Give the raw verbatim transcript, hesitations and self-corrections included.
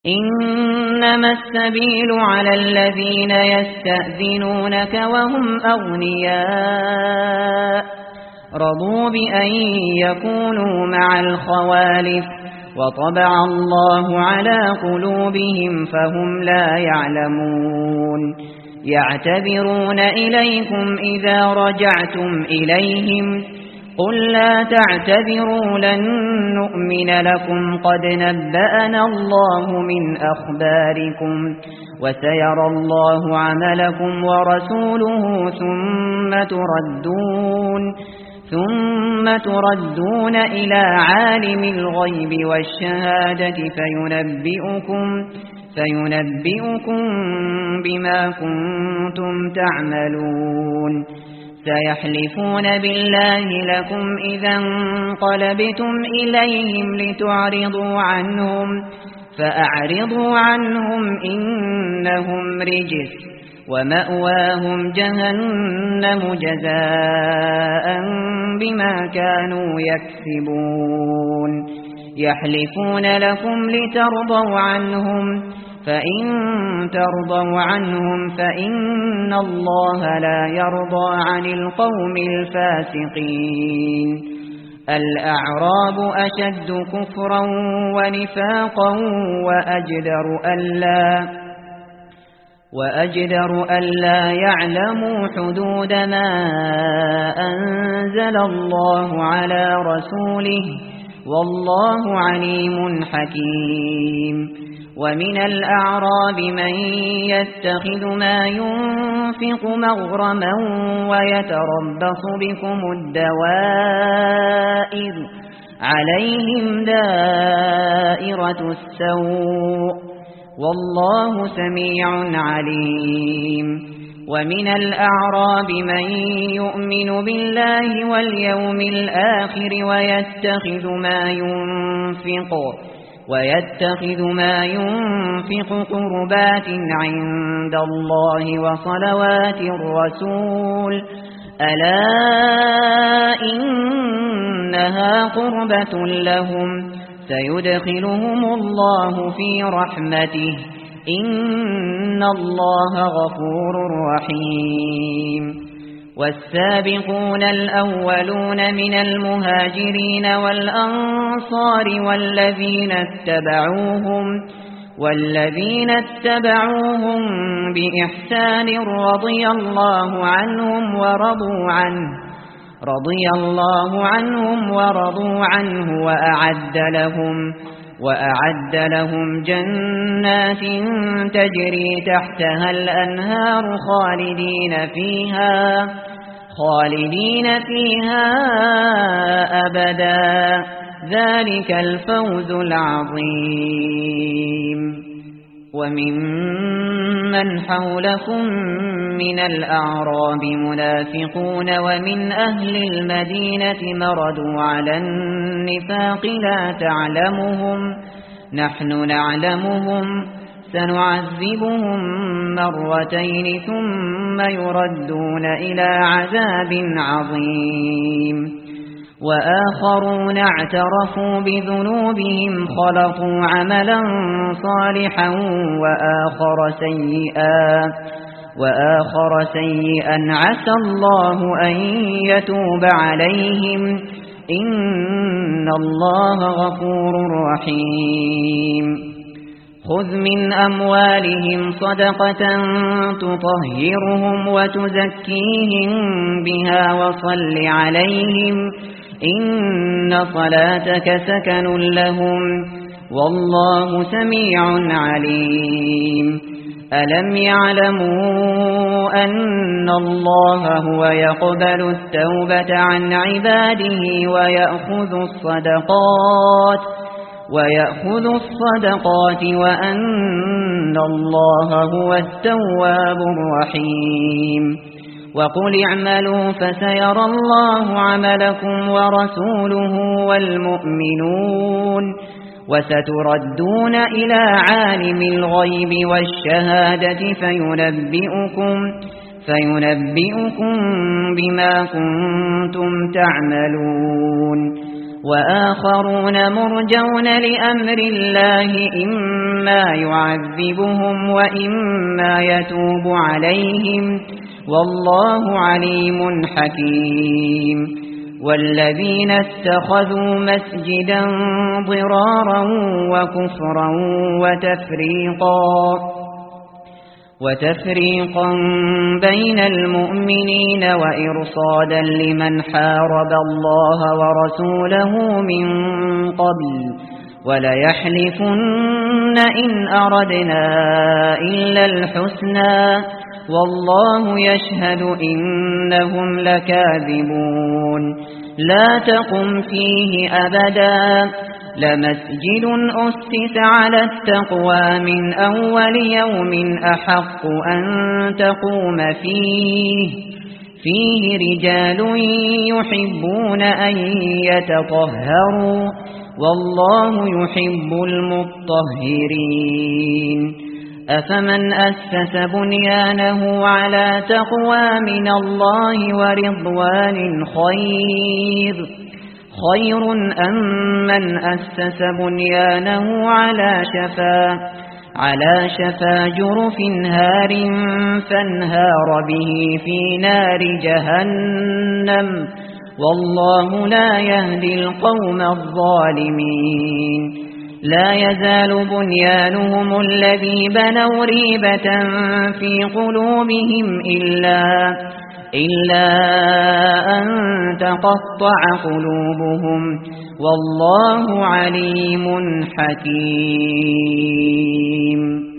إنما السبيل على الذين يستأذنونك وهم أغنياء رضوا بأن يكونوا مع الخوالف وطبع الله على قلوبهم فهم لا يعلمون يعتذرون إليكم إذا رجعتم إليهم قل لا تعتذروا لن نؤمن لكم قد نبأنا الله من أخباركم وسيرى الله عملكم ورسوله ثم تردون ثم تردون إلى عالم الغيب والشهادة فينبئكم فينبئكم بما كنتم تعملون سيحلفون بالله لكم إذا انقلبتم إليهم لتعرضوا عنهم فأعرضوا عنهم إنهم رجس ومأواهم جهنم جزاء بما كانوا يكسبون يحلفون لكم لترضوا عنهم فإن ترضوا عنهم فإن الله لا يرضى عن القوم الفاسقين الأعراب أشد كفرا ونفاقا وأجدر ألا وأجدر ألا يعلموا حدود ما أنزل الله على رسوله والله عليم حكيم ومن الأعراب من يتخذ ما ينفق مغرما ويتربص بكم الدوائر عليهم دائرة السوء والله سميع عليم ومن الأعراب من يؤمن بالله واليوم الآخر ويتخذ ما ينفق ويتخذ ما ينفق قربات عند الله وصلوات الرسول ألا إنها قربة لهم سيدخلهم الله في رحمته إن الله غفور رحيم والسابقون الأولون من المهاجرين والأنصار والذين اتبعوهم والذين اتبعوهم بإحسان رضي الله عنهم ورضوا عنه رضي الله عنهم ورضوا عنه وأعد لهم وأعد لهم جنات تجري تحتها الأنهار خالدين فيها خالدين فيها أبدا ذلك الفوز العظيم وممن حولكم من الأعراب منافقون ومن أهل المدينة مردوا على النفاق لا تعلمهم نحن نعلمهم سنعذبهم مرتين ثم يردون إلى عذاب عظيم وآخرون اعترفوا بذنوبهم خلطوا عملا صالحا وآخر سيئا وآخر سيئا عسى الله أن يتوب عليهم إن الله غفور رحيم خذ من أموالهم صدقة تطهرهم وتزكيهم بها وصل عليهم إن صلاتك سكن لهم والله سميع عليم ألم يعلموا أن الله هو يقبل التوبة عن عباده ويأخذ الصدقات ويأخذ الصدقات وأن الله هو التواب الرحيم وقل اعملوا فسيرى الله عملكم ورسوله والمؤمنون وستردون إلى عالم الغيب والشهادة فينبئكم فينبئكم بما كنتم تعملون وآخرون مرجون لأمر الله إما يعذبهم وإما يتوب عليهم والله عليم حكيم والذين اتخذوا مسجدا ضرارا وكفرا وتفريقا وتفريقا بين المؤمنين وإرصادا لمن حارب الله ورسوله من قبل وليحلفن إن أردنا إلا الحسنى والله يشهد إنهم لكاذبون لا تقم فيه أبدا لمسجد أسس على التقوى من أول يوم أحق أن تقوم فيه فيه رجال يحبون أن يتطهروا والله يحب المطهرين أفمن أسس بنيانه على تقوى من الله ورضوان خير خير أم من أسس بنيانه على شفا على شفا جرف هار فانهار به في نار جهنم والله لا يهدي القوم الظالمين لا يزال بنيانهم الذي بنوا ريبة في قلوبهم إلا إلا أن تقطع قلوبهم والله عليم حكيم.